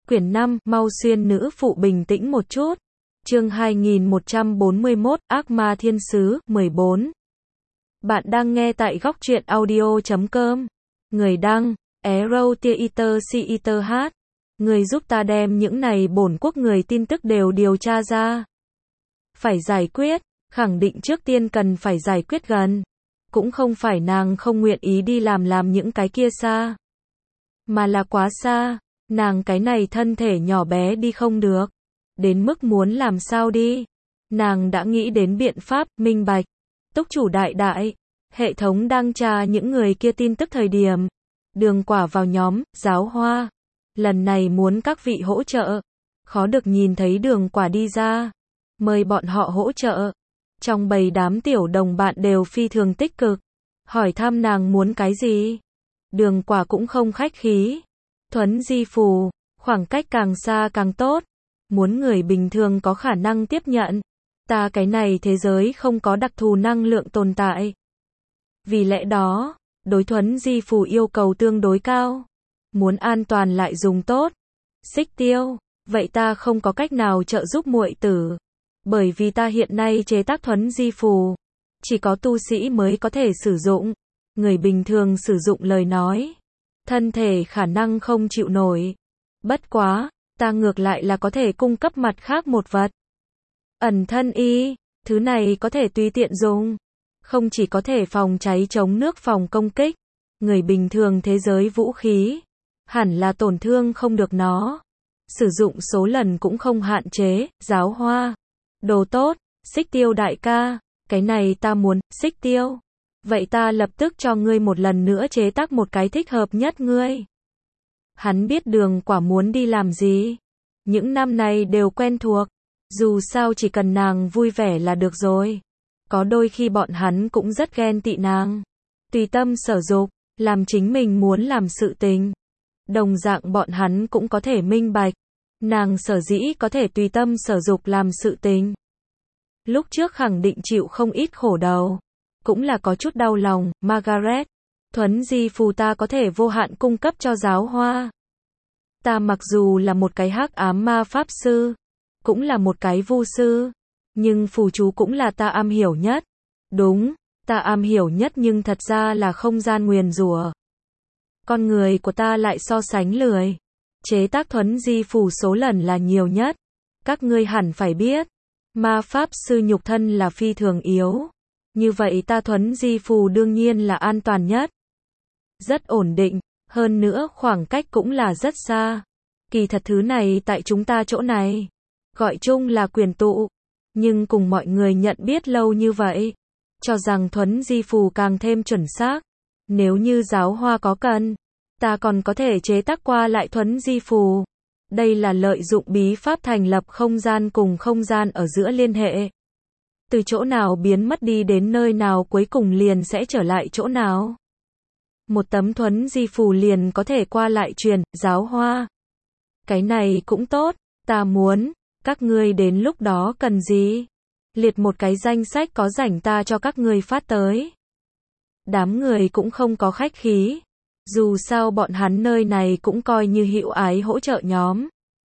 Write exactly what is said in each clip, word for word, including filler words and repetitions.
Quyển năm, mau xuyên nữ phụ bình tĩnh một chút. Chương hai nghìn một trăm bốn mươi mốt, Ác ma thiên sứ, mười bốn. Bạn đang nghe tại góc truyện audio chấm com. Người đăng, Arrow Theater Theater H. Người giúp ta đem những này bổn quốc người tin tức đều điều tra ra. Phải giải quyết, khẳng định trước tiên cần phải giải quyết gần. Cũng không phải nàng không nguyện ý đi làm làm những cái kia xa. Mà là quá xa. Nàng cái này thân thể nhỏ bé đi không được. Đến mức muốn làm sao đi. Nàng đã nghĩ đến biện pháp, minh bạch. Túc chủ đại đại. Hệ thống đang tra những người kia tin tức thời điểm. Đường quả vào nhóm, giáo hoa. Lần này muốn các vị hỗ trợ. Khó được nhìn thấy đường quả đi ra. Mời bọn họ hỗ trợ. Trong bầy đám tiểu đồng bạn đều phi thường tích cực. Hỏi thăm nàng muốn cái gì. Đường quả cũng không khách khí. Thuấn di phù, khoảng cách càng xa càng tốt. Muốn người bình thường có khả năng tiếp nhận. Ta cái này thế giới không có đặc thù năng lượng tồn tại. Vì lẽ đó, đối thuấn di phù yêu cầu tương đối cao. Muốn an toàn lại dùng tốt. Xích tiêu, vậy ta không có cách nào trợ giúp muội tử. Bởi vì ta hiện nay chế tác thuấn di phù. Chỉ có tu sĩ mới có thể sử dụng. Người bình thường sử dụng lời nói. Thân thể khả năng không chịu nổi. Bất quá, ta ngược lại là có thể cung cấp mặt khác một vật. Ẩn thân y, thứ này có thể tùy tiện dùng. Không chỉ có thể phòng cháy chống nước phòng công kích. Người bình thường thế giới vũ khí. Hẳn là tổn thương không được nó. Sử dụng số lần cũng không hạn chế, giáo hoa. Đồ tốt, xích tiêu đại ca. Cái này ta muốn, xích tiêu. Vậy ta lập tức cho ngươi một lần nữa chế tác một cái thích hợp nhất ngươi. Hắn biết đường quả muốn đi làm gì. Những năm này đều quen thuộc. Dù sao chỉ cần nàng vui vẻ là được rồi. Có đôi khi bọn hắn cũng rất ghen tị nàng. Tùy tâm sở dục, làm chính mình muốn làm sự tình. Đồng dạng bọn hắn cũng có thể minh bạch. Nàng sở dĩ có thể tùy tâm sở dục làm sự tình. Lúc trước khẳng định chịu không ít khổ đầu. Cũng là có chút đau lòng, Margaret. Thuấn di phù ta có thể vô hạn cung cấp cho giáo hoa. Ta mặc dù là một cái hắc ám ma pháp sư. Cũng là một cái vu sư. Nhưng phù chú cũng là ta am hiểu nhất. Đúng, ta am hiểu nhất nhưng thật ra là không gian nguyền rủa. Con người của ta lại so sánh lười. Chế tác thuấn di phù số lần là nhiều nhất. Các ngươi hẳn phải biết. Ma pháp sư nhục thân là phi thường yếu. Như vậy ta thuấn di phù đương nhiên là an toàn nhất. Rất ổn định, hơn nữa khoảng cách cũng là rất xa. Kỳ thật thứ này tại chúng ta chỗ này, gọi chung là quyền tụ. Nhưng cùng mọi người nhận biết lâu như vậy, cho rằng thuấn di phù càng thêm chuẩn xác. Nếu như giáo hoa có cần, ta còn có thể chế tác qua lại thuấn di phù. Đây là lợi dụng bí pháp thành lập không gian cùng không gian ở giữa liên hệ. Từ chỗ nào biến mất đi đến nơi nào cuối cùng liền sẽ trở lại chỗ nào. Một tấm thuấn di phù liền có thể qua lại truyền, giáo hoa. Cái này cũng tốt, ta muốn, các ngươi đến lúc đó cần gì? Liệt một cái danh sách có rảnh ta cho các ngươi phát tới. Đám người cũng không có khách khí. Dù sao bọn hắn nơi này cũng coi như hữu ái hỗ trợ nhóm.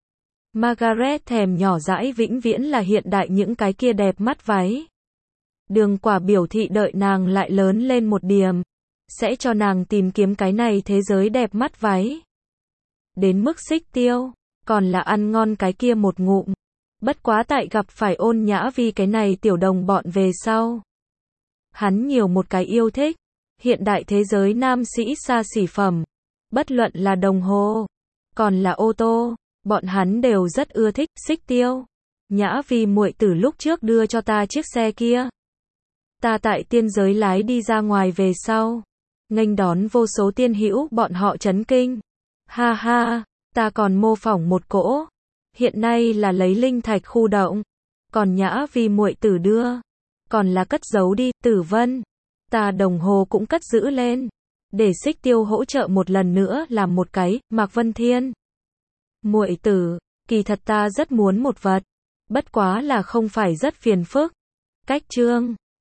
Margaret thèm nhỏ dãi vĩnh viễn là hiện đại những cái kia đẹp mắt váy. Đường quả biểu thị đợi nàng lại lớn lên một điểm. Sẽ cho nàng tìm kiếm cái này thế giới đẹp mắt váy. Đến mức xích tiêu. Còn là ăn ngon cái kia một ngụm. Bất quá tại gặp phải ôn nhã vì cái này tiểu đồng bọn về sau. Hắn nhiều một cái yêu thích. Hiện đại thế giới nam sĩ xa xỉ phẩm. Bất luận là đồng hồ. Còn là ô tô. Bọn hắn đều rất ưa thích, xích tiêu. Nhã vì muội tử lúc trước đưa cho ta chiếc xe kia. Ta tại tiên giới lái đi ra ngoài về sau. Nghênh đón vô số tiên hữu bọn họ chấn kinh. Ha ha, ta còn mô phỏng một cỗ. Hiện nay là lấy linh thạch khu động. Còn nhã vì muội tử đưa. Còn là cất giấu đi, tử vân. Ta đồng hồ cũng cất giữ lên. Để xích tiêu hỗ trợ một lần nữa làm một cái, Mạc Vân Thiên. Muội tử, kỳ thật ta rất muốn một vật. Bất quá là không phải rất phiền phức. Cách chương.